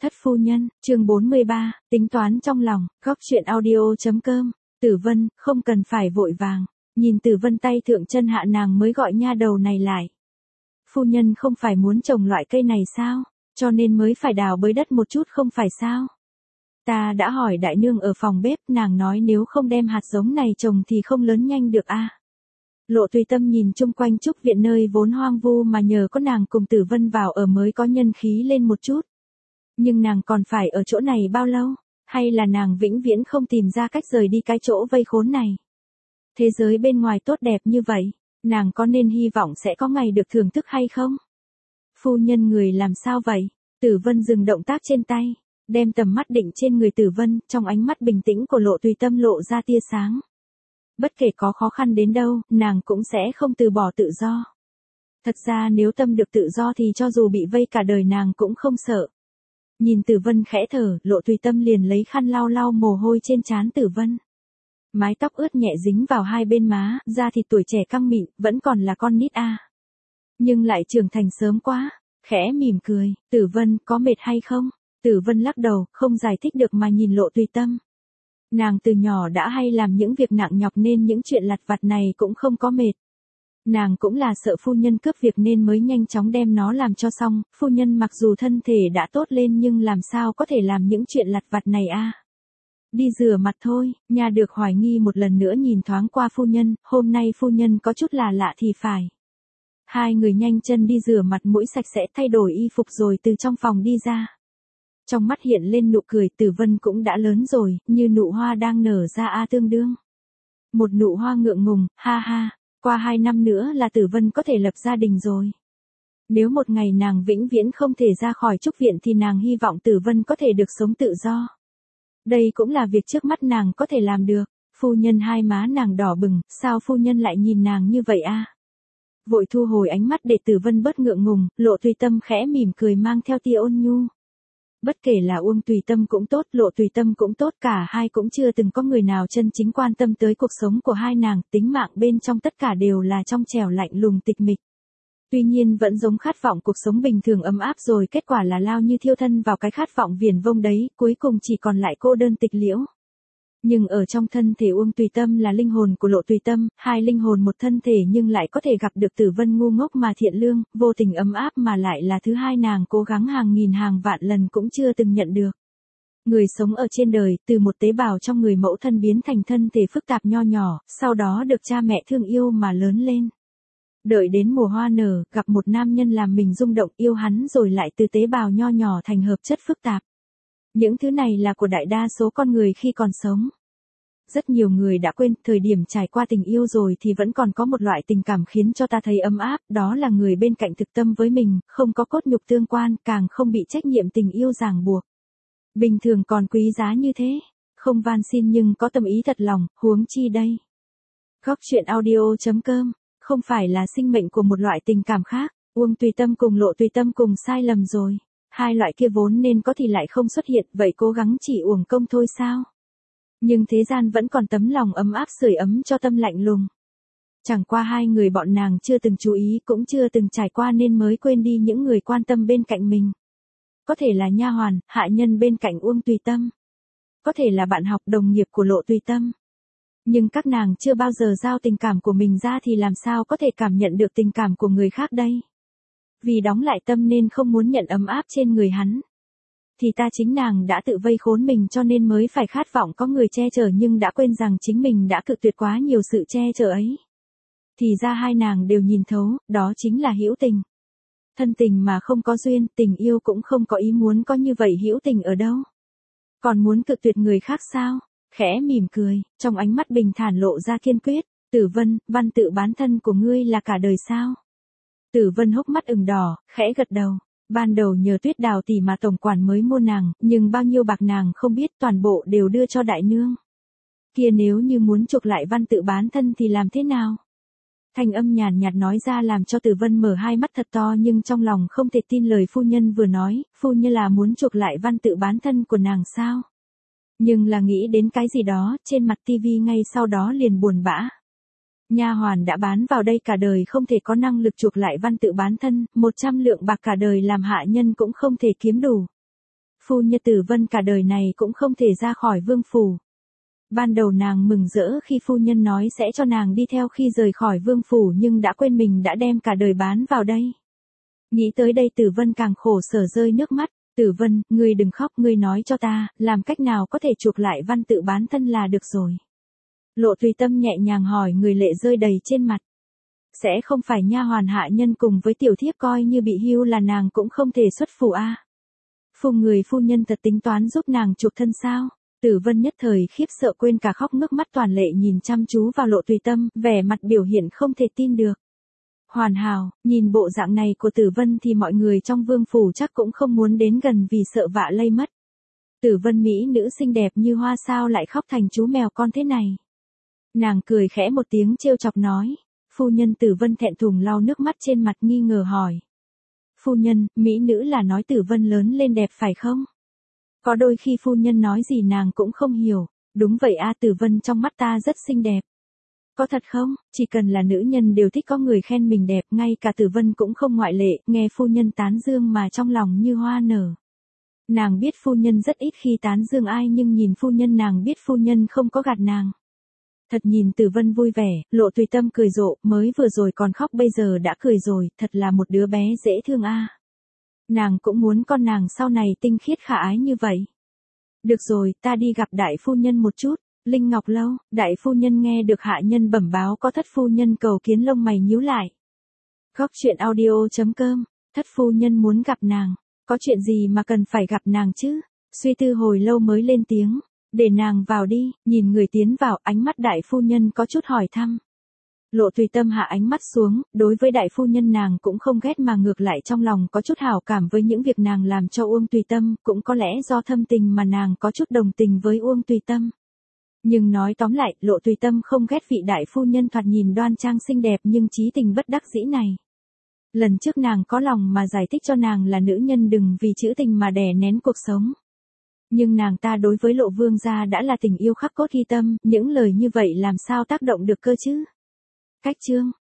Thất phu nhân, chương 43, tính toán trong lòng, góc chuyện audio.com, Tử Vân, không cần phải vội vàng, nhìn Tử Vân tay thượng chân hạ nàng mới gọi nha đầu này lại. Phu nhân không phải muốn trồng loại cây này sao, cho nên mới phải đào bới đất một chút không phải sao. Ta đã hỏi đại nương ở phòng bếp, nàng nói nếu không đem hạt giống này trồng thì không lớn nhanh được a. Lộ Tùy Tâm nhìn chung quanh trúc viện nơi vốn hoang vu mà nhờ có nàng cùng Tử Vân vào ở mới có nhân khí lên một chút. Nhưng nàng còn phải ở chỗ này bao lâu, hay là nàng vĩnh viễn không tìm ra cách rời đi cái chỗ vây khốn này. Thế giới bên ngoài tốt đẹp như vậy, nàng có nên hy vọng sẽ có ngày được thưởng thức hay không? Phu nhân người làm sao vậy? Tử Vân dừng động tác trên tay, đem tầm mắt định trên người Tử Vân, trong ánh mắt bình tĩnh của Lộ Tùy Tâm lộ ra tia sáng. Bất kể có khó khăn đến đâu, nàng cũng sẽ không từ bỏ tự do. Thật ra nếu tâm được tự do thì cho dù bị vây cả đời nàng cũng không sợ. Nhìn Tử Vân khẽ thở, Lộ Tùy Tâm liền lấy khăn lau lau mồ hôi trên trán Tử Vân. Mái tóc ướt nhẹ dính vào hai bên má, da thịt tuổi trẻ căng mịn, vẫn còn là con nít a. Nhưng lại trưởng thành sớm quá, khẽ mỉm cười, Tử Vân có mệt hay không? Tử Vân lắc đầu, không giải thích được mà nhìn Lộ Tùy Tâm. Nàng từ nhỏ đã hay làm những việc nặng nhọc nên những chuyện lặt vặt này cũng không có mệt. Nàng cũng là sợ phu nhân cướp việc nên mới nhanh chóng đem nó làm cho xong, phu nhân mặc dù thân thể đã tốt lên nhưng làm sao có thể làm những chuyện lặt vặt này a. Đi rửa mặt thôi, nhà được hoài nghi một lần nữa nhìn thoáng qua phu nhân, hôm nay phu nhân có chút là lạ thì phải. Hai người nhanh chân đi rửa mặt mũi sạch sẽ thay đổi y phục rồi từ trong phòng đi ra. Trong mắt hiện lên nụ cười, Tử Vân cũng đã lớn rồi, như nụ hoa đang nở ra tương đương. Một nụ hoa ngượng ngùng, ha ha, qua 2 năm nữa là Tử Vân có thể lập gia đình rồi. Nếu một ngày nàng vĩnh viễn không thể ra khỏi trúc viện thì nàng hy vọng Tử Vân có thể được sống tự do. Đây cũng là việc trước mắt nàng có thể làm được. Phu nhân hai má nàng đỏ bừng, sao phu nhân lại nhìn nàng như vậy a? Vội thu hồi ánh mắt để Tử Vân bớt ngượng ngùng, Lộ Tùy Tâm khẽ mỉm cười mang theo tia ôn nhu. Bất kể là Uông Tùy Tâm cũng tốt, Lộ Tùy Tâm cũng tốt, cả hai cũng chưa từng có người nào chân chính quan tâm tới cuộc sống của hai nàng, tính mạng bên trong tất cả đều là trong trẻo lạnh lùng tịch mịch. Tuy nhiên vẫn giống khát vọng cuộc sống bình thường ấm áp rồi kết quả là lao như thiêu thân vào cái khát vọng viển vông đấy, cuối cùng chỉ còn lại cô đơn tịch liễu. Nhưng ở trong thân thể Uông Tùy Tâm là linh hồn của Lộ Tùy Tâm, hai linh hồn một thân thể nhưng lại có thể gặp được Tử Vân ngu ngốc mà thiện lương, vô tình ấm áp mà lại là thứ hai nàng cố gắng hàng nghìn hàng vạn lần cũng chưa từng nhận được. Người sống ở trên đời, từ một tế bào trong người mẫu thân biến thành thân thể phức tạp nho nhỏ, sau đó được cha mẹ thương yêu mà lớn lên. Đợi đến mùa hoa nở, gặp một nam nhân làm mình rung động yêu hắn rồi lại từ tế bào nho nhỏ thành hợp chất phức tạp. Những thứ này là của đại đa số con người khi còn sống. Rất nhiều người đã quên, thời điểm trải qua tình yêu rồi thì vẫn còn có một loại tình cảm khiến cho ta thấy ấm áp, đó là người bên cạnh thực tâm với mình, không có cốt nhục tương quan, càng không bị trách nhiệm tình yêu ràng buộc. Bình thường còn quý giá như thế, không van xin nhưng có tâm ý thật lòng, huống chi đây. Góc chuyện audio.com, không phải là sinh mệnh của một loại tình cảm khác, Uông Tùy Tâm cùng Lộ Tùy Tâm cùng sai lầm rồi. Hai loại kia vốn nên có thì lại không xuất hiện, vậy cố gắng chỉ uổng công thôi sao? Nhưng thế gian vẫn còn tấm lòng ấm áp sưởi ấm cho tâm lạnh lùng. Chẳng qua hai người bọn nàng chưa từng chú ý cũng chưa từng trải qua nên mới quên đi những người quan tâm bên cạnh mình. Có thể là nha hoàn, hạ nhân bên cạnh Uông Tùy Tâm. Có thể là bạn học đồng nghiệp của Lộ Tùy Tâm. Nhưng các nàng chưa bao giờ giao tình cảm của mình ra thì làm sao có thể cảm nhận được tình cảm của người khác đây? Vì đóng lại tâm nên không muốn nhận ấm áp trên người hắn. Thì ta chính nàng đã tự vây khốn mình cho nên mới phải khát vọng có người che chở nhưng đã quên rằng chính mình đã cự tuyệt quá nhiều sự che chở ấy. Thì ra hai nàng đều nhìn thấu, đó chính là hữu tình. Thân tình mà không có duyên, tình yêu cũng không có ý muốn có như vậy hữu tình ở đâu. Còn muốn cự tuyệt người khác sao? Khẽ mỉm cười, trong ánh mắt bình thản lộ ra kiên quyết, Tử Vân, văn tự bán thân của ngươi là cả đời sao? Tử Vân hốc mắt ửng đỏ, khẽ gật đầu. Ban đầu nhờ Tuyết Đào tỷ mà tổng quản mới mua nàng, nhưng bao nhiêu bạc nàng không biết toàn bộ đều đưa cho đại nương. Kia nếu như muốn chuộc lại văn tự bán thân thì làm thế nào? Thanh âm nhàn nhạt nói ra làm cho Tử Vân mở hai mắt thật to nhưng trong lòng không thể tin lời phu nhân vừa nói, phu nhân là muốn chuộc lại văn tự bán thân của nàng sao? Nhưng là nghĩ đến cái gì đó, trên mặt tivi ngay sau đó liền buồn bã. Nha hoàn đã bán vào đây cả đời không thể có năng lực chuộc lại văn tự bán thân, 100 lượng bạc cả đời làm hạ nhân cũng không thể kiếm đủ. Phu nhân Tử Vân cả đời này cũng không thể ra khỏi vương phủ. Ban đầu nàng mừng rỡ khi phu nhân nói sẽ cho nàng đi theo khi rời khỏi vương phủ nhưng đã quên mình đã đem cả đời bán vào đây. Nghĩ tới đây Tử Vân càng khổ sở rơi nước mắt. Tử Vân, ngươi đừng khóc, ngươi nói cho ta, làm cách nào có thể chuộc lại văn tự bán thân là được rồi. Lộ Tùy Tâm nhẹ nhàng hỏi, người lệ rơi đầy trên mặt. Sẽ không phải nha hoàn hạ nhân cùng với tiểu thiếp coi như bị hưu là nàng cũng không thể xuất phủ a. Phu nhân thật tính toán giúp nàng chuộc thân sao? Tử Vân nhất thời khiếp sợ quên cả khóc, nước mắt toàn lệ nhìn chăm chú vào Lộ Tùy Tâm, vẻ mặt biểu hiện không thể tin được. Hoàn hảo, nhìn bộ dạng này của Tử Vân thì mọi người trong vương phủ chắc cũng không muốn đến gần vì sợ vạ lây mất. Tử Vân mỹ nữ xinh đẹp như hoa sao lại khóc thành chú mèo con thế này. Nàng cười khẽ một tiếng trêu chọc nói. Phu nhân Tử Vân thẹn thùng lau nước mắt trên mặt nghi ngờ hỏi. Phu nhân, mỹ nữ là nói Tử Vân lớn lên đẹp phải không? Có đôi khi phu nhân nói gì nàng cũng không hiểu. Đúng vậy a, Tử Vân trong mắt ta rất xinh đẹp. Có thật không? Chỉ cần là nữ nhân đều thích có người khen mình đẹp, ngay cả Tử Vân cũng không ngoại lệ, nghe phu nhân tán dương mà trong lòng như hoa nở. Nàng biết phu nhân rất ít khi tán dương ai nhưng nhìn phu nhân nàng biết phu nhân không có gạt nàng. Thật nhìn Tử Vân vui vẻ, Lộ Tùy Tâm cười rộ, mới vừa rồi còn khóc bây giờ đã cười rồi, thật là một đứa bé dễ thương a. Nàng cũng muốn con nàng sau này tinh khiết khả ái như vậy. Được rồi, ta đi gặp đại phu nhân một chút. Linh Ngọc Lâu, đại phu nhân nghe được hạ nhân bẩm báo có thất phu nhân cầu kiến, lông mày nhíu lại. Góc truyện audio.com, thất phu nhân muốn gặp nàng, có chuyện gì mà cần phải gặp nàng chứ? Suy tư hồi lâu mới lên tiếng, để nàng vào đi. Nhìn người tiến vào, ánh mắt đại phu nhân có chút hỏi thăm. Lộ Tùy Tâm hạ ánh mắt xuống, đối với đại phu nhân nàng cũng không ghét mà ngược lại trong lòng có chút hảo cảm với những việc nàng làm cho Uông Tùy Tâm, cũng có lẽ do thâm tình mà nàng có chút đồng tình với Uông Tùy Tâm. Nhưng nói tóm lại, Lộ Tùy Tâm không ghét vị đại phu nhân thoạt nhìn đoan trang xinh đẹp nhưng chí tình bất đắc dĩ này. Lần trước nàng có lòng mà giải thích cho nàng là nữ nhân đừng vì chữ tình mà đè nén cuộc sống. Nhưng nàng ta đối với Lộ vương gia đã là tình yêu khắc cốt ghi tâm, những lời như vậy làm sao tác động được cơ chứ? Cách chương